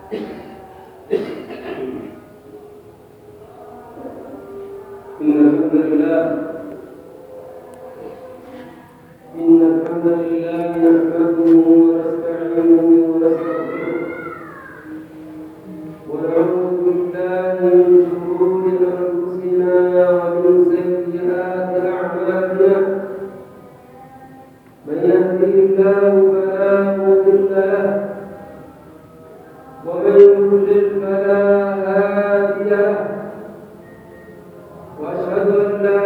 الحمد لله نحمده ونستعينه ونستغفره ونعوذ بالله من شرور أنفسنا ومن سيئات أعمالنا من يهده الله فلا مضل له ومن يضلل فلا هادي له وأشهد أن لا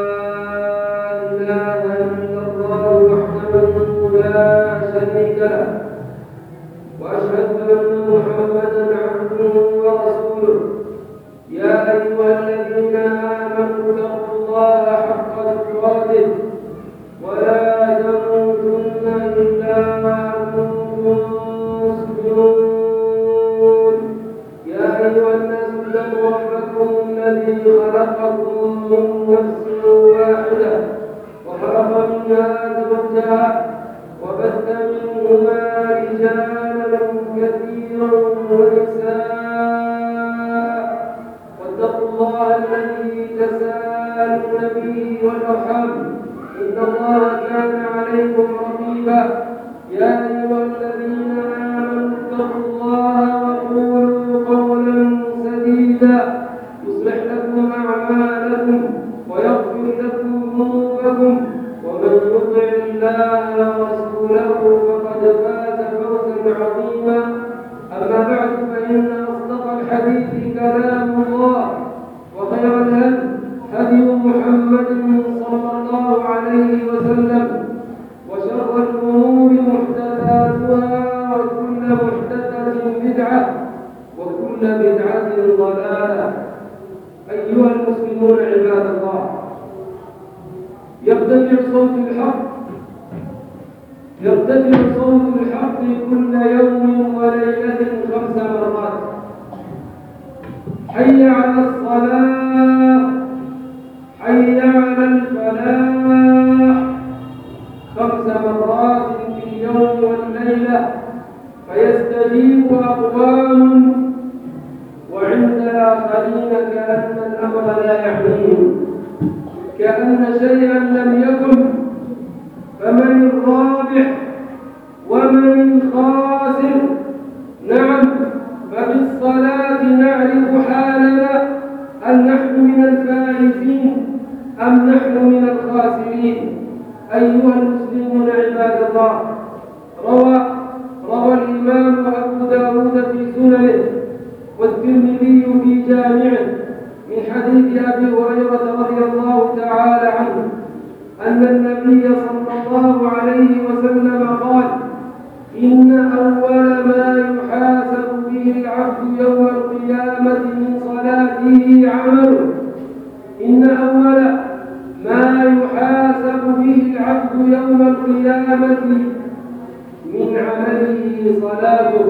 إله إلا الله وحده لا شريك له وأشهد أن محمدا عبده ورسوله يا أيها الذين آمنوا اتقوا الله حق تقاته ولا تموتن إلا وأنتم مسلمون يا أيها الناس اتقوا ربكم الذي خلقكم من نفس واحدة وخلق منها زوجها وبث منهما رجالا كثيرا ونساء واتقوا الله الذي تساءلون به والأرحام إن الله كان عليكم رقيبا يا أيها الذين آمنوا اتقوا الله وقولوا قولا سديدا يصلح لكم أعمالكم ويغفر لكم ذنوبكم ومن يطع الله ورسوله فقد فاز فوزا عظيما أما بعد فإن أصدق الحديث كلام الله وخير الهدي هدي محمد صلى الله عليه وسلم وشر الأمور محدثاتها وكل محدثة بدعة وكل بدعة ضلالة أيها المسلمون عباد الله يرتفع صوت الحق كل يوم وليلة 5 مرات حي على الصلاة حي على الفلاح 5 مرات في اليوم والليلة فيستجيب أقوام وعند آخرين كأن الأمر لا يعنيهم كأن شيئا لم يكن فمن الرابح ومن الخاسر نعم فبالصلاة نعرف حالنا هل نحن من الفائزين أم نحن من الخاسرين أيها المسلمون عباد الله روى الإمام أبو داود في سننه والترمذي في جامعه من حديث أبي هريرة رضي الله تعالى عنه أن النبي صلى الله عليه وسلم قال إن أول ما يحاسب به العبد يوم القيامة من صلاته عمله إن أول ما يحاسب به العبد يوم القيامة من عمله صلاته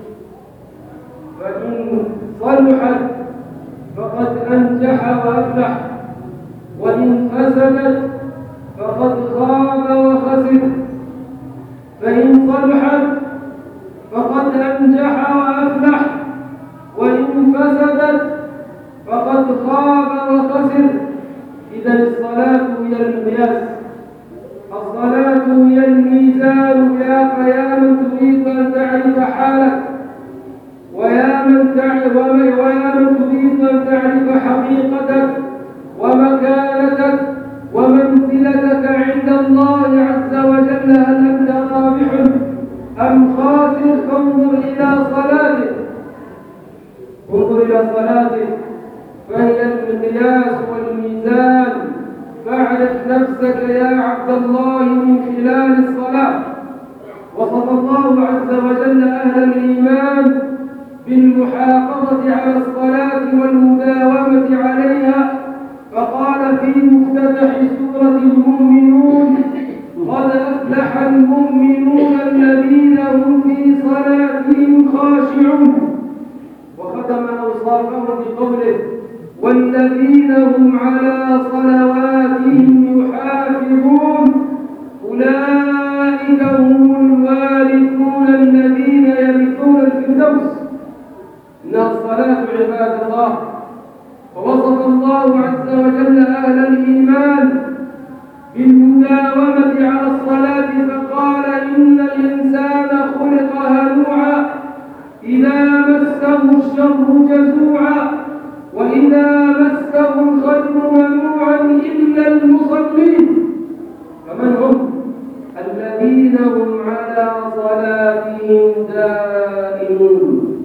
فإن صلحت فقد أنجح وأفلح وإن فسدت فقد خاب وخسر فإن صلحت فقد أنجح وأفلح وإن فسدت فقد خاب وخسر إذا الصلاة هي المقياس الصلاة هي الميزان يا من تريد أن تعرف حالك ويا من تريد أن تعرف حقيقتك ومكانتك ومنزلتك عند الله عز وجل هل أنت رابح أم خاسر فانظر إلى صلاتك فهي المقياس والميزان فاعرف نفسك يا عبد الله من خلال الصلاة وصف الله عز وجل أهل الإيمان بالمحافظة على الصلاة والمداومة عليها فقال في مفتتح سورة المؤمنون قد أفلح المؤمنون الذين هم في صلاتهم خاشعون وختم أوصافهم بقوله والذين هم على صلواتهم يحافظون أولئك هم الوارثون الذين يرثون الفردوس الصلاة عباد الله. ووصف الله عز وجل أهل الإيمان بالمداومة على الصلاة فقال: إن الإنسان خلق هلوعا إذا مسه الشر جزوعا وإذا مسه الخير منوعا إلا المصلين. فمن هم؟ الذين هم على صلاتهم دائمون.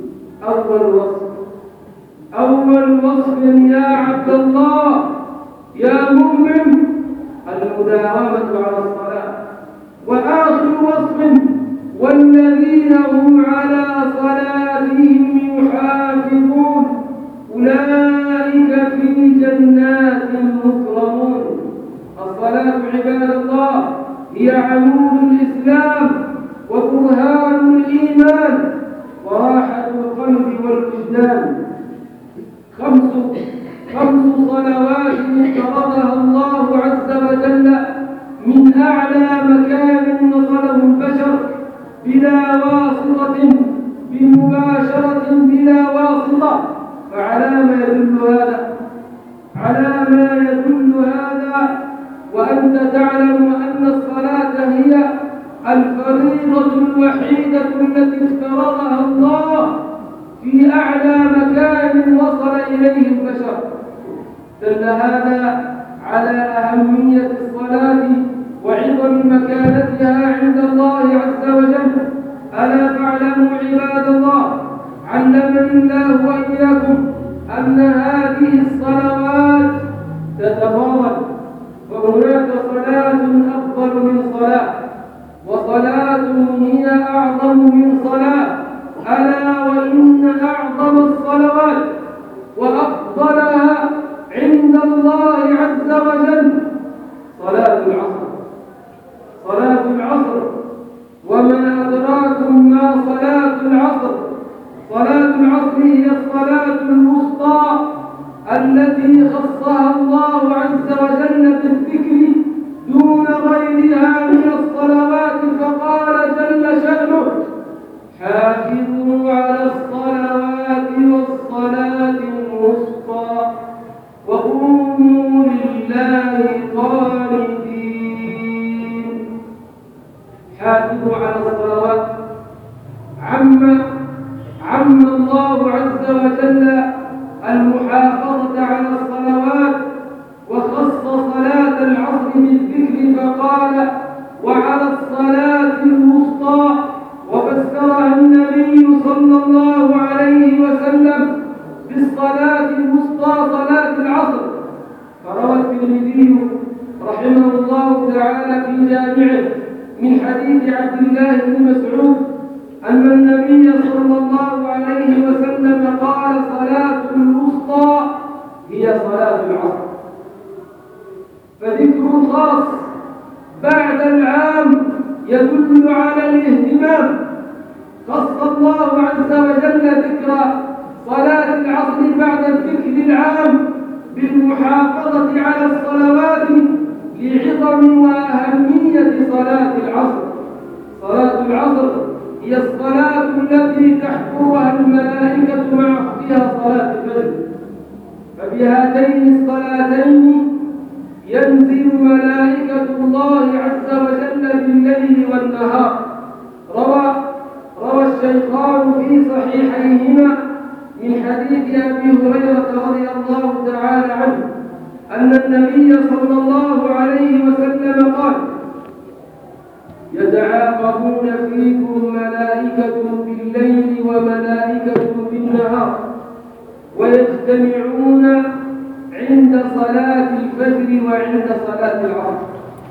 أول وصف يا عبد الله يا مؤمن المداومة على الصلاة. وآخر وصف: والذين هم على صلاتهم يحافظون أولئك في جنات مكرمون. الصلاة عباد الله هي عمود الإسلام وبرهان الإيمان وراحة القلب والوجدان. خمس صلوات افترضها الله عز وجل من أعلى مكان وصله البشر بلا واسطة، بمباشرة بلا واسطة. فعلى ما يدل هذا وأنت تعلم أن الصلاة هي الفريضة الوحيدة التي افترضها الله في أعلى مكان وصل إليه البشر. دل هذا على أهمية الصلاة وعظم مكانتها عند الله عز وجل. ألا فاعلموا عباد الله، علمني الله وإياكم أن هذه الصلوات تتفاضل، وهناك صلاة أفضل من صلاة، وصلاة هي أعظم من صلاة. ألا وإن أعظم الصلوات وأفضلها عند الله عز وجل صلاة العصر. وما أدراكم ما صلاة العصر؟ صلاة العصر هي الصلاة الوسطى التي خصها الله عز وجل بالذكر دون غيرها من الصلوات، فقال جل شأنه: حافظوا على الصلوات والصلاة الوسطى وقوموا لله قانتين. حافظوا على الصلوات. عم الله عز وجل المحافظة على الصلوات وخص صلاة العصر بالذكر فقال: وعلى الصلاة الوسطى. وفسرها النبي صلى الله عليه وسلم بالصلاة الوسطى صلاة العصر. فروى الترمذي رحمه الله تعالى في جامعه من حديث عبد الله بن مسعود أن النبي صلى الله عليه وسلم قال: صلاة الوسطى هي صلاة العصر. فذكر خاص بعد العام يدل على الاهتمام. خص الله عز وجل ذكر صلاة العصر بعد الذكر العام بالمحافظة على الصلوات لعظم وأهمية صلاة العصر. صلاة العصر هي الصلاة التي تحضرها الملائكة مع أختها صلاة الفجر. فبهاتين الصلاتين ينزل ملائكة الله عز وجل بالليل والنهار. روى الشيخان في صحيحيهما من حديث أبي هريرة رضي الله تعالى عنه أن النبي صلى الله عليه وسلم قال: يتعاقبون فيكم ملائكة بالليل وملائكة بالنهار ويجتمعون عند صلاة الفجر وعند صلاة العصر،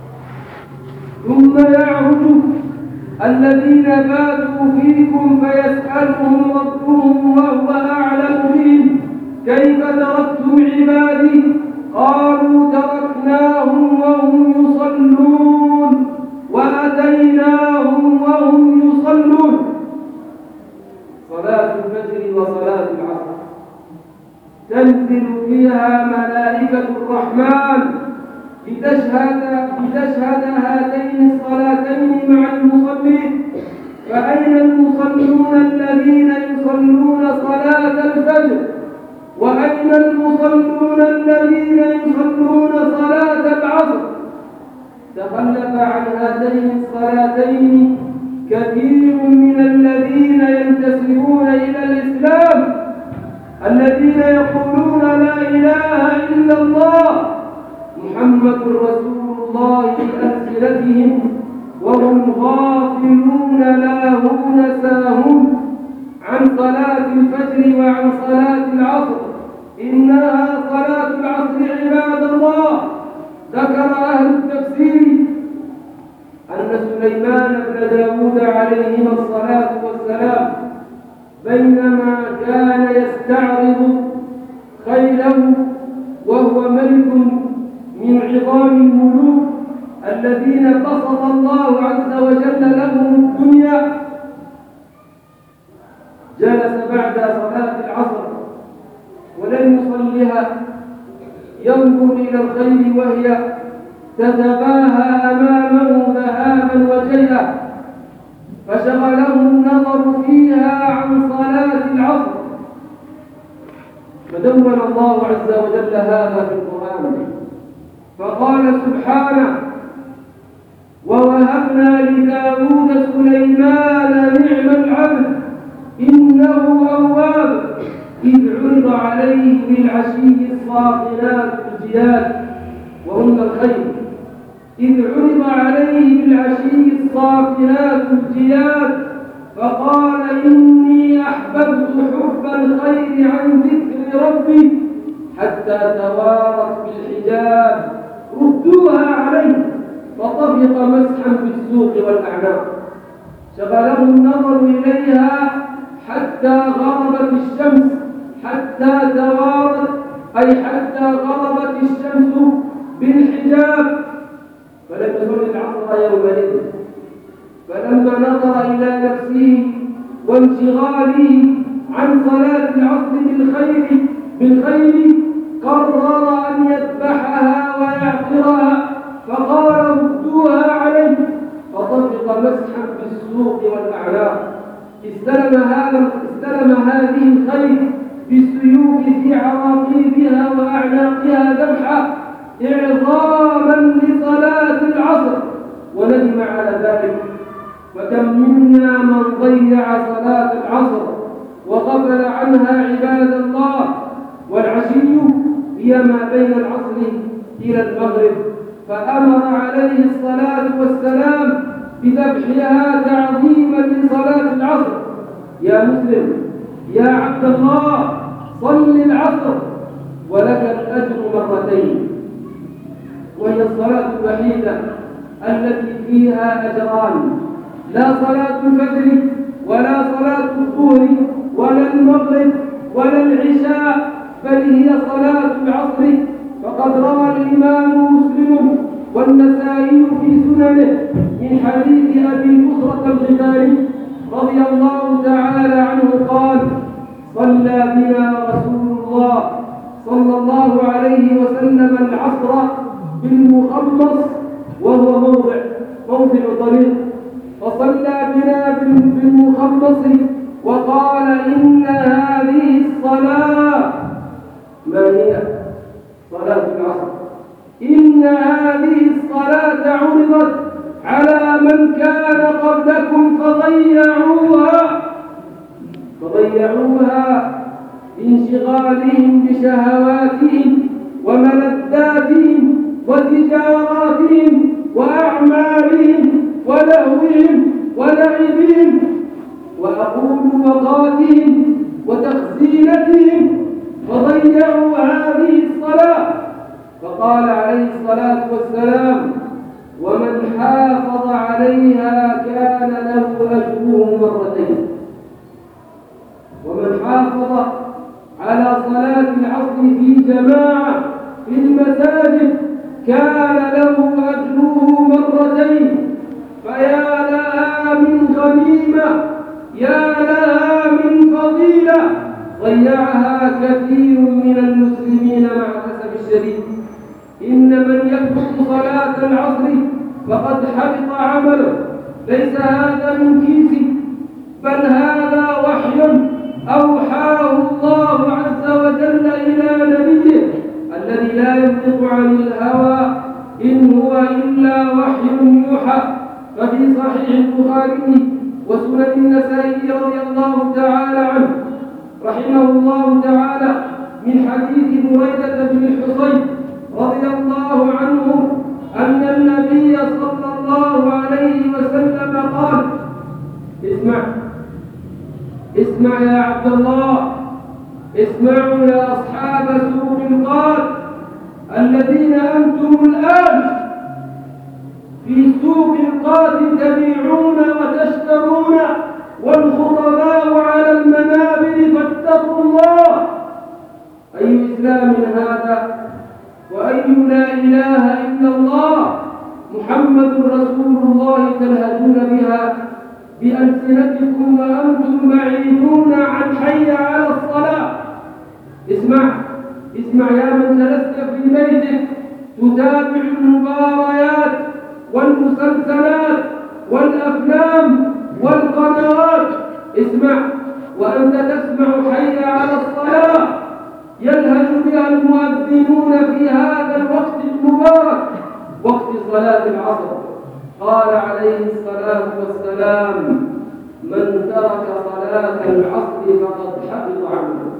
ثم يعرج الذين باتوا فيكم فيسألهم ربهم وهو أعلم بهم: كيف تركتم عبادي؟ قالوا: تركناهم وهم يصلون وأتيناهم وهم يصلون. صلاة الفجر وصلاة العصر تنزل فيها ملائكة الرحمن لتشهد هاتين الصلاتين مع المصلين، فأين المصلون الذين يصلون صلاة الفجر؟ وأين المصلون الذين يصلون صلاة العصر؟ تخلف عن هاتين الصلاتين كثير من الذين ينتسبون إلى الإسلام، الذين يقولون لا إله إلا الله محمد رسول الله بألسنتهم، وهم غافلون لاهون ساهون عن صلاة الفجر وعن صلاة العصر. إنها صلاة العصر عباد الله. ذكر أهل التفسير أن سليمان بن داود عليهما الصلاة والسلام بينما كان يستعرض خيله وهو ملك من عظام الملوك الذين بسط الله عز وجل لهم الدنيا، جلس بعد صلاة العصر ولم يصلها ينظر إلى الخيل وهي تتباهى أمامه ذهابا وجيئا، فشغله النظر فيها عن صلاة العصر، فدون الله عز وجل هذا في القرآن فقال سبحانه: ووهبنا لداود سليمان نعم العبد إنه أواب إذ عرض عليه بالعشي الصافنات الجياد وهن الخير، إذ عرض عليه بالعشي الصافنات الجياد فقال إني أحببت حب الخير عن ذكر ربي حتى توارت بالحجاب ردوها عليه فطفق مسحا في السوق والأعناق، شغله النظر إليها حتى غربت الشمس، حتى توارت أي حتى غربت الشمس بالحجاب، فلم يصل العصر يومئذ. فلما نظر إلى نفسه وانشغاله عن صلاة العصر بالخير قرر أن يذبحها ويعقرها فقال ردوها عليه فطفق مسحا في السوق والأعناق. استلم هذه الخيل بالسيوف في عراقيبها وأعناقها ذبحا إعظاما لصلاة العصر وندم على ذلك. فكم منا من ضيع صلاة العصر وغفل عنها عباد الله، والعشي هي ما بين العصر إلى المغرب، فأمر عليه الصلاة والسلام بذبحها تعظيما لصلاة العصر. يا مسلم يا عبد الله صل العصر ولك الأجر مرتين، وهي الصلاة الوحيدة التي فيها أجران، لا صلاة الفجر ولا صلاة الظهر ولا المغرب ولا العشاء، بل هي صلاة العصر. فقد روى الإمام مسلم والنسائي في سننه من حديث أبي بصرة الغفاري رضي الله تعالى عنه قال: صلى بنا رسول الله صلى الله عليه وسلم العصر بالمخمص، وهو موضع طريق، فصلى بنا بالمخمص وقال: إن هذه الصلاة، ما هي صلاة العصر، إن هذه الصلاة عرضت على من كان قبلكم فضيعوها بانشغالهم بشهواتهم وملذاتهم وتجاراتهم وأعمالهم ولهوهم ولعبهم وأقولوقاتهم وتخزينتهم، فضيعوا هذه الصلاة. فقال عليه الصلاة والسلام: ومن حافظ عليها كان له أجره مرتين. ومن حافظ على صلاة العصر في جماعة في المساجد كان له أجره مرتين. فيا لها من غنيمة، يا لها من فضيلة ضيعها كثير من المسلمين مع الأسف الشديد. إن من يترك صلاة العصر فقد حبط عمله، ليس هذا من كيسي بل هذا وحي أوحاه الله عز وجل إلى نبيه الذي لا ينطق عن الهوى إن هو إلا وحي يوحى. ففي صحيح البخاري وسنن النسائي رضي الله تعالى عنه رحمه الله تعالى من حديث بريدة بن الحصين رضي الله عنه أن النبي صلى الله عليه وسلم قال: اسمع يا عبد الله، اسمعوا يا أصحاب سوق القال الذين أنتم الآن في سوق القاد تبيعون وتشترون والخطباء على المنابر فاتقوا الله. أي إسلام هذا وأي لا إله إلا الله محمد رسول الله تلهجون بها بألسنتكم وأنتم بعيدون عن حي على الصلاة. اسمع يا من جلست في بيتك تتابع المباريات والمسلسلات والأفلام والقنوات، اسمع وأنت تسمع حي على الصلاة يلهج بها المؤذنون في هذا الوقت المبارك وقت صلاة العصر. قال عليه الصلاة والسلام: من ترك صلاة العصر فقد حبط عمله.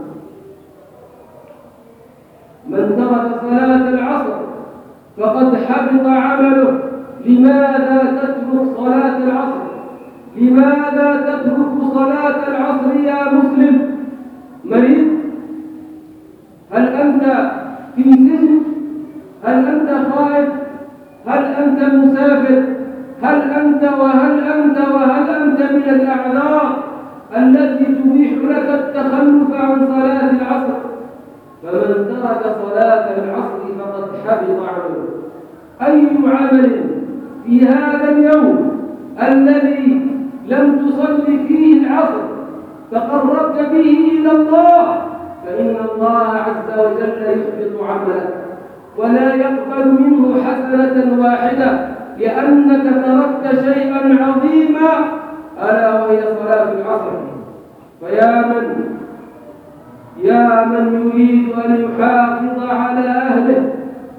من ترك صلاة العصر فقد حبط عمله. لماذا تترك صلاة العصر؟ لماذا تترك صلاة العصر يا مسلم؟ مريض؟ هل أنت في سجن؟ هل أنت خائف؟ هل أنت مسافر؟ هل أنت من الأعذار التي تبيح لك التخلف عن صلاة العصر؟ فمن ترك صلاة العصر فقد حبط عمله. أي عمل في هذا اليوم الذي لم تصلي فيه العصر تقربت به إلى الله فإن الله عز وجل يحبط عملك ولا يقبل منه حسنة واحدة لأنك تركت شيئا عظيما ألا وهي صلاة العصر. فيا من يريد أن يحافظ على أهله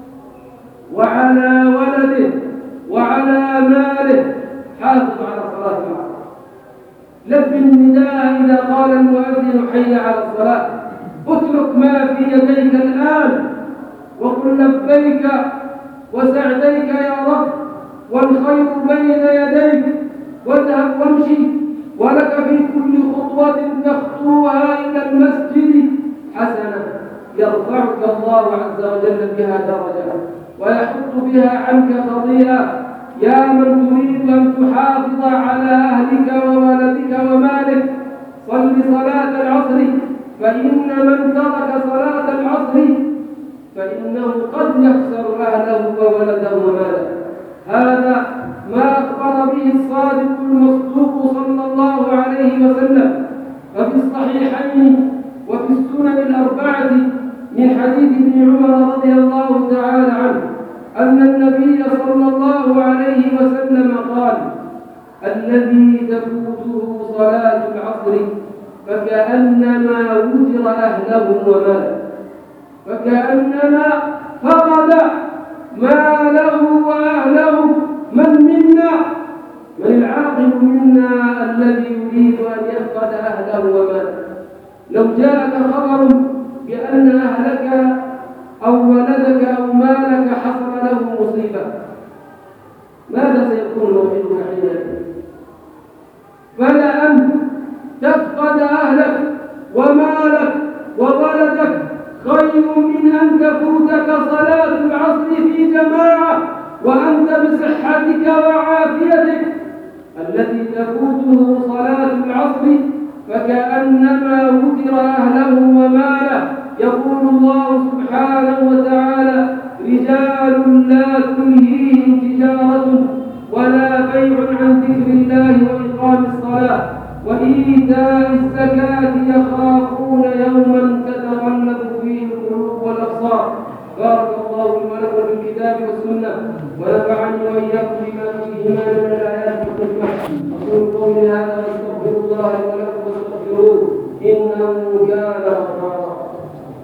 وعلى ولده وعلى ماله، حافظ على صلاة العصر. لب النداء إذا قال المؤذن حي على الصلاة. اترك ما في يديك الآن وقل لبيك وسعديك يا رب والخير بين يديك، واذهب وامشي ولك في كل خطوة تخطوها إلى المسجد حسنة يرفعك الله عز وجل بها درجة ويحط بها عنك خطيئة. يا من تريد أن تحافظ على أهلك وولدك ومالك صل صلاة العصر، فإن من ترك صلاة العصر فإنه قد يخسر أهله وولده وماله. هذا ما أخبر به الصادق المصدوق صلى الله عليه وسلم. ففي الصحيحين وفي السنن الأربعة من حديث ابن عمر رضي الله تعالى عنه أن النبي صلى الله عليه وسلم قال: الذي تفوته صلاة العصر فكأنما وتر أهله وماله، فكأنما فقد ماله وأهله. من العاقل منا الذي يريد أن يفقد أهله وماله؟ لو جاءك خبر بأن أهلك أو ولدك أو مالك حصل له مصيبة، ماذا سيكون موقفك حينئذ؟ فلأن تفقد أهلك ومالك وولدك خير من أن تفوتك صلاة العصر في جماعة وأنت بصحتك وعافيتك. الذي تفوته صلاة العصر فكأنما وتر أهله وماله. يقول الله سبحانه وتعالى: رجال لا تلهيهم تجارة ولا بيع عن ذكر الله وإقام الصلاة إنه كان غفارا.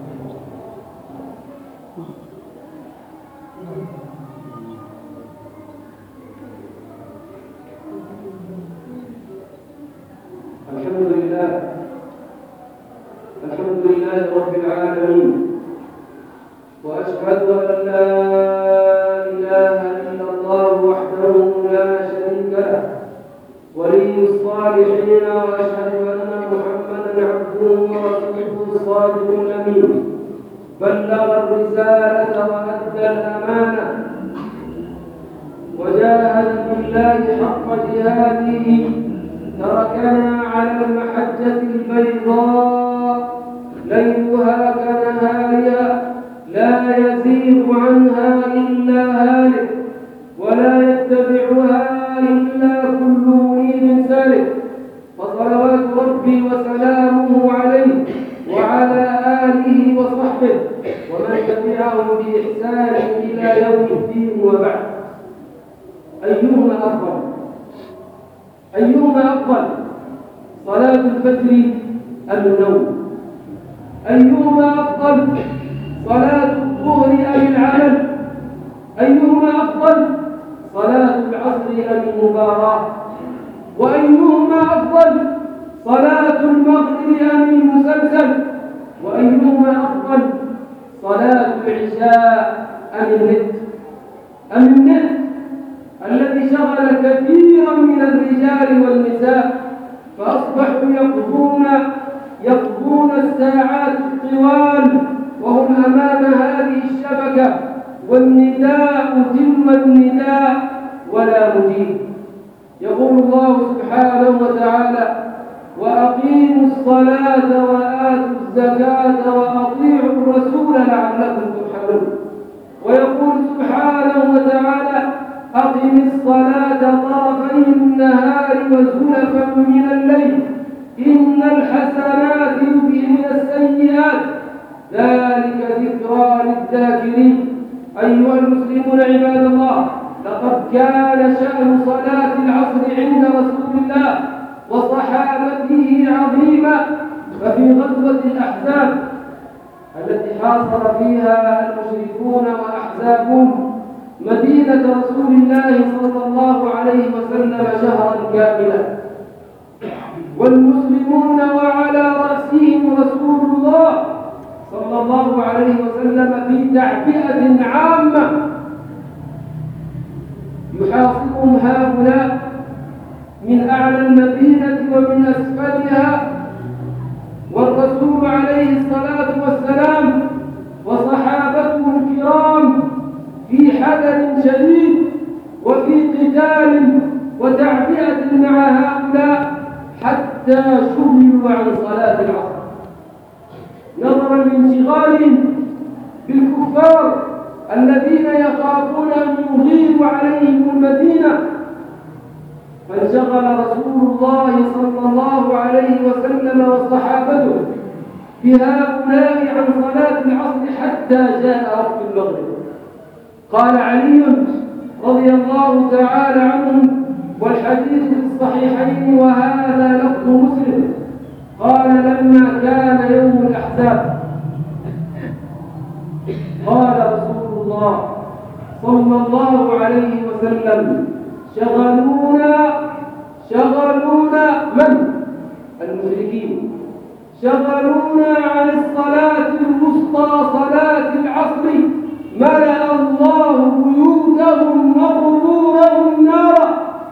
الحمد لله رب العالمين، وأشهد أن لا إله إلا الله وحده لا شريك له ولي الصالحين، وأشهد أن محمدا عبده ورسوله الصادق الأمين، بلغ الرسالة وأدى الأمانة وجاهد بالله حق جهاده، تركنا على المحجة البيضاء ليلها كنهارها لا يزيغ عنها إلا هالك، ولا يتبعها إلا كل منيب سالك. فصلوات ربي وسلامه عليه وعلى آله وصحبه ومن تبعهم بإحسان إلى يوم الدين، وبعد. أيهما أفضل صلاة الفجر أم النوم؟ أيهما أفضل صلاة الظهر أم العمل؟ أيهما أفضل صلاة العصر أم المباراة؟ وأيهما أفضل صلاة المغرب أم المسلسل؟ وأيهما أفضل صلاة العشاء أم النت الذي شغل كثيرا من الرجال والنساء، فأصبحوا يقضون الساعات الطوال وهم أمام هذه الشبكة، والنداء تم النداء ولا مجيب. يقول الله سبحانه وتعالى: وأقيموا الصلاة وآتوا الزكاة وأطيعوا الرسول لعلكم ترحمون. ويقول سبحانه وتعالى: أقم الصلاة طرفي النهار وزلفا من الليل إن الحسنات يذهبن السيئات ذلك ذكرى للذاكرين. أيها المسلمون عباد الله، لقد كان شأن صلاة العصر عند رسول الله وصحابته عظيما. ففي غزوة الأحزاب التي حاصر فيها المشركون وأحزابهم مدينة رسول الله صلى الله عليه وسلم شهرا كاملا، والمسلمون وعلى رأسهم رسول الله صلى الله عليه وسلم في تعبئة عامة، يحاصرهم هؤلاء من أعلى المدينة ومن أسفلها، والرسول عليه الصلاة والسلام وصحابته الكرام في حذر شديد وفي قتال وتعبئة مع هؤلاء حتى شغلوا عن صلاة العصر نظرا لانشغالهم بالكفار الذين يخافون أن يغيروا عليهم المدينة. فانشغل رسول الله صلى الله عليه وسلم وصحابته بهؤلاء عن صلاة العصر حتى جاء وقت المغرب. قال علي رضي الله تعالى عنه، والحديث في الصحيحين وهذا لفظ مسلم، قال: لما كان يوم الأحزاب قال رسول الله صلى الله عليه وسلم: شغلونا من؟ المشركين، شغلونا عن الصلاة الوسطى صلاة العصر، ملأ الله بيوتهم وقبورهم نارا.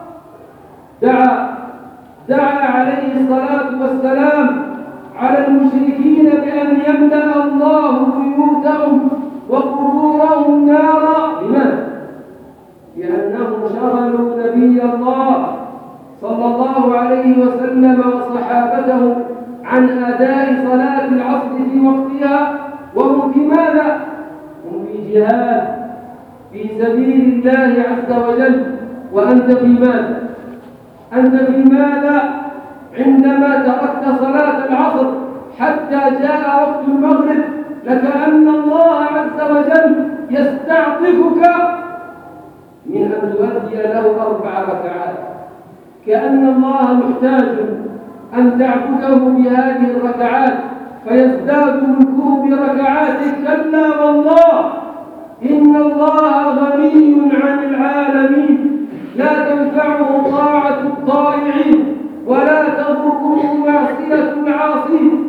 دعا عليه الصلاة والسلام على المشركين بأن يملأ الله بيوتهم وقبورهم نارا. لماذا؟ لأنهم شغلوا نبي الله صلى الله عليه وسلم وصحابته عن أداء صلاة العصر في وقتها، وهم في ماذا؟ هم في جهاد في سبيل الله عز وجل. وأنت في ماذا؟ أنت في ماذا عندما تركت صلاة العصر حتى جاء وقت المغرب؟ لكأن الله عز وجل يستعطفك من أن تؤدي له 4 ركعات، كأن الله محتاج أن تعبده بهذه الركعات فيزداد ملكه بركعاته. كلا والله إن الله غني عن العالمين، لا تنفعه طاعة الطائعين ولا تضره معصية العاصين.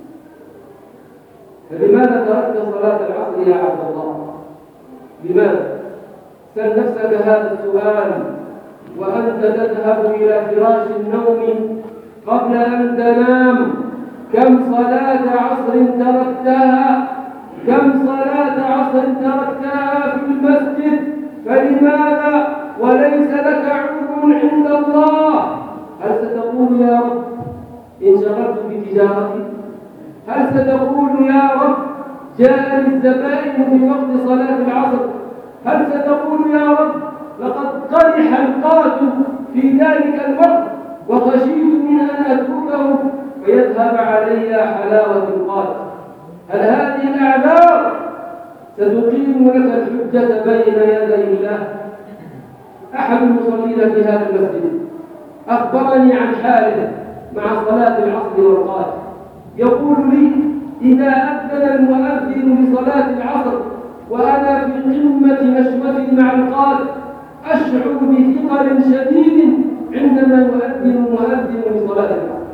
فلماذا تركت صلاة العصر يا عبد الله؟ لماذا؟ سل نفسك هذا السؤال وأنت تذهب إلى فراش النوم قبل أن تنام. كم صلاة عصر تركتها؟ كم صلاة عصر تركتها في المسجد؟ فلماذا؟ وليس لك عذر عند الله. هل ستقول يا رب انشغلت بتجارتي؟ هل ستقول يا رب جاءني الزبائن في وقت صلاة العصر؟ هل ستقول يا رب لقد قرح القاتل في ذلك الوقت وخشيت من أن أتركه فيذهب علي حلاوة القاتل؟ هل هذه الأعذار ستقيم لك الحجة بين يدي الله؟ أحد المصلين في هذا المسجد أخبرني عن حاله مع صلاة العصر والقاتل. يقول لي إذا أذن المؤذن لصلاة العصر وأنا في قمة نشوتي مع القاتل أشعر بثقل شديد عندما يؤذن المؤذن لصلاة العصر.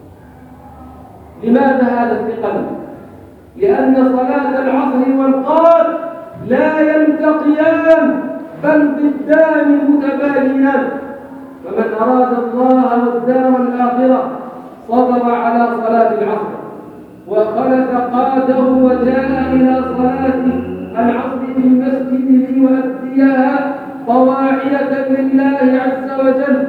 لماذا هذا الثقل؟ لأن صلاة العصر والقاتل لا يلتقيان بل ضدان متباينان. فمن أراد الله والدار الآخرة صبر على صلاة العصر وخلف قاده وجاء إلى صلاة العصر في المسجد ليؤديها طواعية لله عز وجل.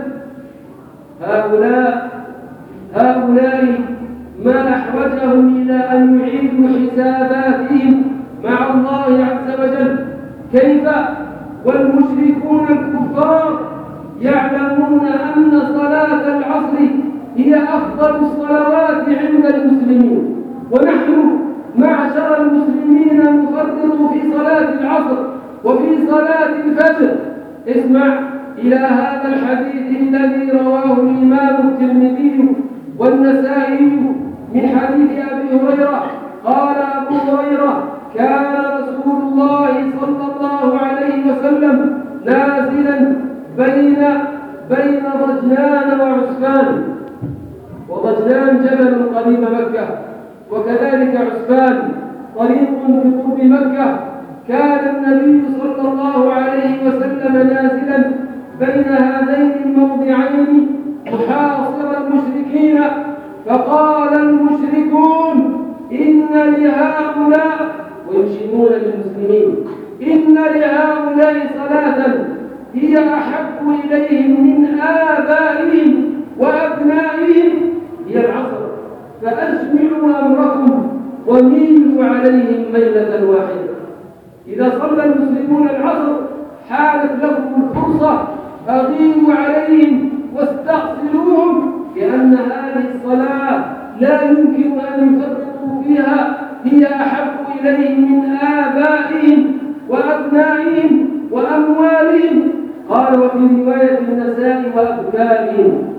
هؤلاء ما أحوجهم إلى أن يعيدوا حساباتهم مع الله عز وجل. كيف والمشركون الكفار يعلمون أن صلاة العصر هي أفضل الصلوات عند المسلمين، ونحن معشر المسلمين نفرط في صلاة العصر وفي صلاة الفجر. اسمع إلى هذا الحديث الذي رواه الإمام الترمذي والنسائي من حديث أبي هريرة قال أبو هريرة كان رسول الله صلى الله عليه وسلم نازلا بين ضجنان وعسفان، وضجنان جبل قريب مكة، وكذلك عسفان طريق بقرب مكة. كان النبي صلى الله عليه وسلم نازلا بين هذين الموضعين محاصر المشركين، فقال المشركون إن لهؤلاء، ويشيرون للمسلمين، إن لهؤلاء صلاة هي أحب إليهم من آبائهم وأبنائهم هي العصر، فأجمعوا أمركم وميلوا عليهم ميلة واحدة. إذا صلى المسلمون العصر حالت لكم الفرصة فأغيروا عليهم واستغفروهم، لأن هذه الصلاة لا يمكن أن يفرطوا فيها، هي أحب إليهم من آبائهم وأبنائهم وأموالهم. قال وفي رواية النساء وأبكارهم.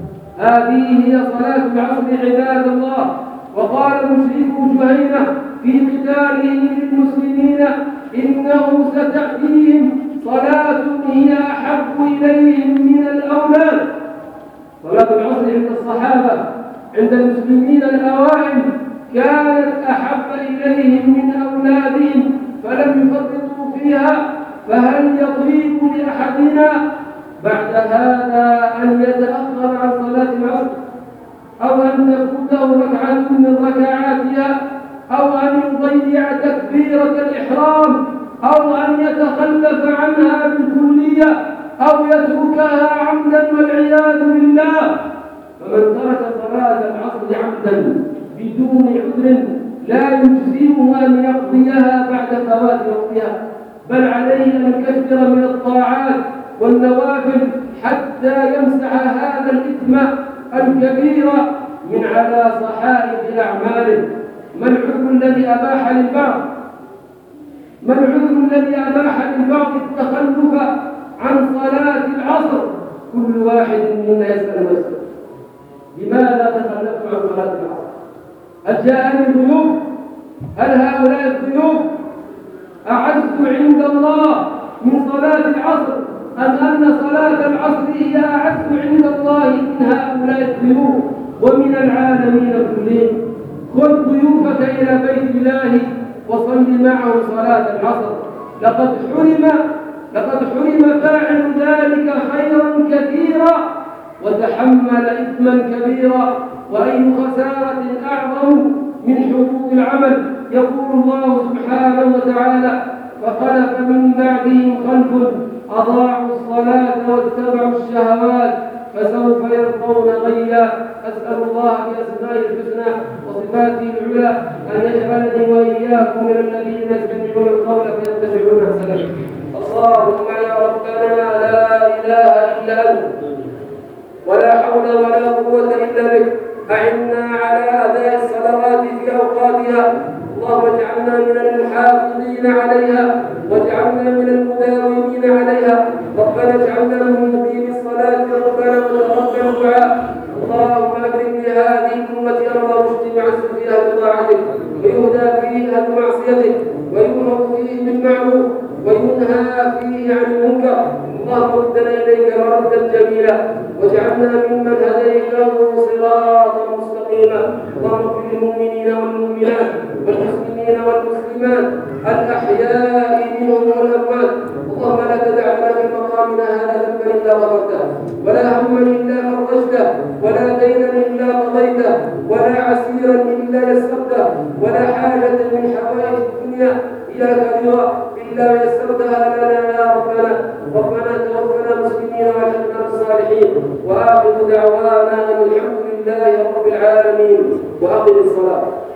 هذه هي صلاة العصر عباد الله. وقال مشركو جهينة في قتالهم للمسلمين إنه ستأتيهم صلاة هي أحب إليهم من الأولاد. صلاة العصر عند الصحابة عند المسلمين الأوائل كانت أحب إليهم من أولادهم فلم يفرطوا فيها. فهل يطيق لأحدنا بعد هذا أن يتأخر عن صلاة العصر، أو أن تفوته ركعة من ركعاتها، أو أن يضيع تكبيرة الإحرام، أو أن يتخلف عنها بالكلية، أو يتركها عمدا والعياذ بالله؟ فمن ترك صلاة العصر عمدا بدون عذر لا يجزئه أن يقضيها بعد فوات وقتها، بل عليه أن يكثر من الطاعات والنوافل حتى يمسح هذا الإثم الكبير من على صحائف أعماله. ما العذر الذي أباح للبعض التخلف عن صلاة العصر؟ كل واحد منا يسأل نفسه لماذا تخلفت عن صلاة العصر؟ هل جاءني ضيوف؟ هل هؤلاء الضيوف أعز عند الله من صلاة العصر، أم أن صلاة العصر هي أعز عند الله من هؤلاء الضيوف ومن العالمين كلهم؟ خذ ضيوفك إلى بيت الله وصل معهم صلاة العصر. لقد حرم فاعل ذلك خيرا كثيرا وتحمل إثما كبيرا، وأي خسارة أعظم من حدود العمل. يقول الله سبحانه وتعالى: فخلف من بعدهم خلف أضاعوا الصلاة واتبعوا الشهوات فسوف يلقون غيا. أسأل الله بأسمائه الحسنى وصفاته العلى أن يجعلني وإياكم من الذين يستمعون القول فيتبعون أحسنه. اللهم يا ربنا لا إله إلا أنت ولا حول ولا قوة إلا بك، أعنا على أداء الصلوات في أوقاتها. اللهم اجعلنا من المحافظين عليها واجعلنا من المداومين عليها. ربنا اجعلنا من مقيم الصلاة ربنا وتقبل الدعاء. اللهم أكرم لهذه الأمة أرض رشد يعز فيها بطاعتك ويهدى فيها بمعصيتك ويؤمر فيه بالمعروف وينهى فيه عن المنكر. اللهم ردنا إليك مردا جميلا واجعلنا ممن هديته صراطا مستقيما. اللهم اغفر للمؤمنين والمؤمنات والمسلمين والمسلمات الأحياء منهم والأموات. اللهم لا تدع لنا في مقامنا هذا ذنبا إلا غفرته ولا هما إلا فرجته ولا دينا إلا قضيته ولا عسيرا إلا يسرته ولا حاجة من حوائج الدنيا إياك رضا إلا يسرتها لنا يا ربنا. ربنا توفنا مسلمين والحقنا بالصالحين. وآخر دعوانا أن الحمد لله رب العالمين. وأقم الصلاة.